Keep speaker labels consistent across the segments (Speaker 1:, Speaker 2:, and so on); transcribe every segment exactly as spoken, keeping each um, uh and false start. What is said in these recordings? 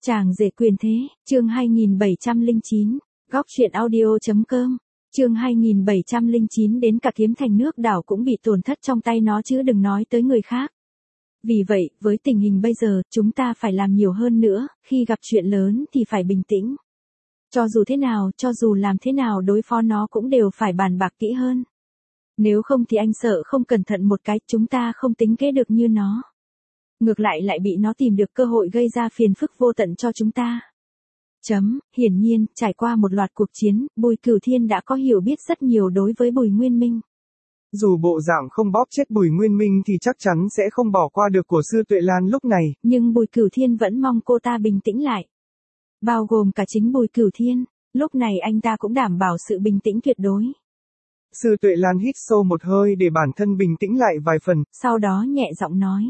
Speaker 1: Chàng rể quyền thế, chương hai nghìn bảy trăm lẻ chín, góc truyện audio.com, chương hai nghìn bảy trăm lẻ chín đến cả kiếm thành nước đảo cũng bị tổn thất trong tay nó chứ đừng nói tới người khác. Vì vậy, với tình hình bây giờ, chúng ta phải làm nhiều hơn nữa, khi gặp chuyện lớn thì phải bình tĩnh. Cho dù thế nào, cho dù làm thế nào đối phó nó cũng đều phải bàn bạc kỹ hơn. Nếu không thì anh sợ không cẩn thận một cái, chúng ta không tính kế được như nó. Ngược lại lại bị nó tìm được cơ hội gây ra phiền phức vô tận cho chúng ta. Chấm, hiển nhiên, trải qua một loạt cuộc chiến, Bùi Cửu Thiên đã có hiểu biết rất nhiều đối với Bùi Nguyên Minh.
Speaker 2: Dù bộ dạng không bóp chết Bùi Nguyên Minh thì chắc chắn sẽ không bỏ qua được của Sư Tuệ Lan lúc này. Nhưng
Speaker 1: Bùi Cửu Thiên vẫn mong cô ta bình tĩnh lại. Bao gồm cả chính Bùi Cửu Thiên, lúc này anh ta cũng đảm bảo sự bình tĩnh tuyệt đối.
Speaker 2: Sư Tuệ Lan hít sâu một hơi để bản thân bình tĩnh lại vài phần.
Speaker 1: Sau đó nhẹ giọng nói.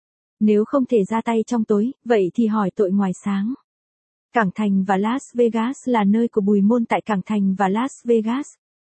Speaker 1: Nếu không thể ra tay trong tối, vậy thì hỏi tội ngoài sáng. Cảng Thành và Las Vegas là nơi của Bùi Môn tại Cảng Thành và Las Vegas.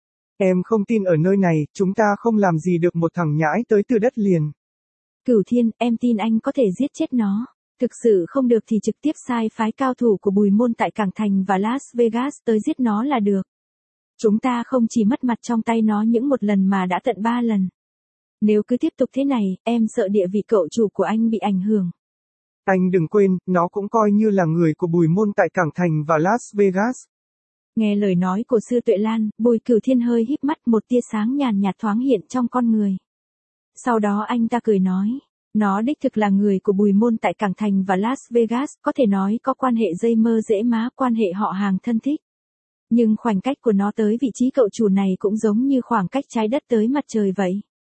Speaker 2: Em không tin ở nơi này, chúng ta không làm gì được một thằng nhãi tới từ đất liền.
Speaker 1: Cửu Thiên, em tin anh có thể giết chết nó. Thực sự không được thì trực tiếp sai phái cao thủ của Bùi Môn tại Cảng Thành và Las Vegas tới giết nó là được. Chúng ta không chỉ mất mặt trong tay nó những một lần mà đã tận ba lần. Nếu cứ tiếp tục thế này, em sợ địa vị cậu chủ của anh bị ảnh hưởng.
Speaker 2: Anh đừng quên, nó cũng coi như là người của Bùi Môn tại Cảng Thành và Las Vegas.
Speaker 1: Nghe lời nói của Sư Tuệ Lan, Bùi Cửu Thiên hơi híp mắt, một tia sáng nhàn nhạt thoáng hiện trong con người. Sau đó anh ta cười nói, nó đích thực là người của Bùi Môn tại Cảng Thành và Las Vegas, có thể nói có quan hệ dây mơ dễ má, quan hệ họ hàng thân thích. Nhưng khoảnh cách của nó tới vị trí cậu chủ này cũng giống như khoảng cách trái đất tới mặt trời vậy.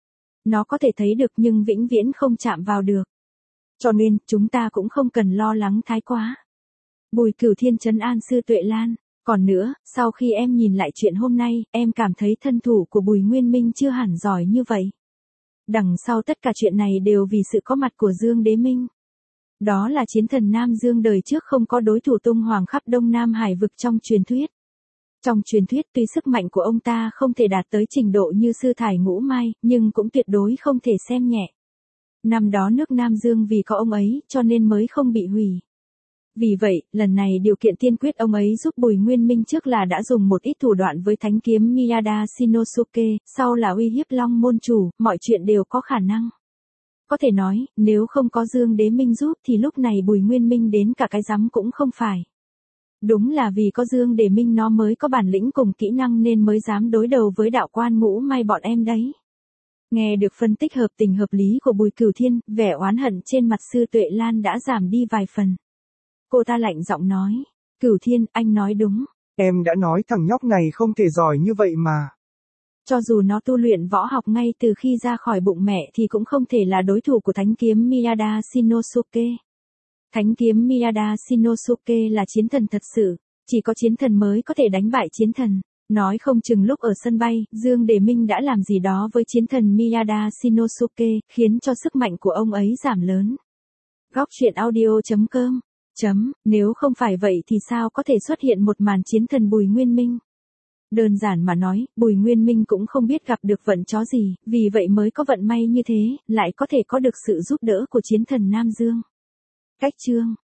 Speaker 1: Nó có thể thấy được nhưng vĩnh viễn không chạm vào được. Cho nên, chúng ta cũng không cần lo lắng thái quá. Bùi Cửu Thiên trấn an Sư Tuệ Lan. Còn nữa, sau khi em nhìn lại chuyện hôm nay, em cảm thấy thân thủ của Bùi Nguyên Minh chưa hẳn giỏi như vậy. Đằng sau tất cả chuyện này đều vì sự có mặt của Dương Đế Minh. Đó là chiến thần Nam Dương đời trước không có đối thủ tung hoành khắp Đông Nam Hải vực trong truyền thuyết. Trong truyền thuyết tuy sức mạnh của ông ta không thể đạt tới trình độ như Sư Thải Ngũ Mai, nhưng cũng tuyệt đối không thể xem nhẹ. Năm đó nước Nam Dương vì có ông ấy cho nên mới không bị hủy. Vì vậy, lần này điều kiện tiên quyết ông ấy giúp Bùi Nguyên Minh trước là đã dùng một ít thủ đoạn với thánh kiếm Miyada Shinosuke, sau là uy hiếp Long môn chủ, mọi chuyện đều có khả năng. Có thể nói, nếu không có Dương Đế Minh giúp thì lúc này Bùi Nguyên Minh đến cả cái rắm cũng không phải. Đúng là vì có Dương Đế Minh nó mới có bản lĩnh cùng kỹ năng nên mới dám đối đầu với đạo quan Ngũ Mai bọn em đấy. Nghe được phân tích hợp tình hợp lý của Bùi Cửu Thiên, vẻ oán hận trên mặt Sư Tuệ Lan đã giảm đi vài phần. Cô ta lạnh giọng nói, Cửu Thiên, anh nói đúng.
Speaker 2: Em đã nói thằng nhóc này không thể giỏi như vậy mà.
Speaker 1: Cho dù nó tu luyện võ học ngay từ khi ra khỏi bụng mẹ thì cũng không thể là đối thủ của thánh kiếm Miyada Shinosuke. Thánh kiếm Miyada Shinosuke là chiến thần thật sự, chỉ có chiến thần mới có thể đánh bại chiến thần. Nói không chừng lúc ở sân bay, Dương Đế Minh đã làm gì đó với chiến thần Miyada Shinosuke, khiến cho sức mạnh của ông ấy giảm lớn. Góc truyện audio.com Chấm, nếu không phải vậy thì sao có thể xuất hiện một màn chiến thần Bùi Nguyên Minh? Đơn giản mà nói, Bùi Nguyên Minh cũng không biết gặp được vận chó gì, vì vậy mới có vận may như thế, lại có thể có được sự giúp đỡ của chiến thần Nam Dương. Cách chương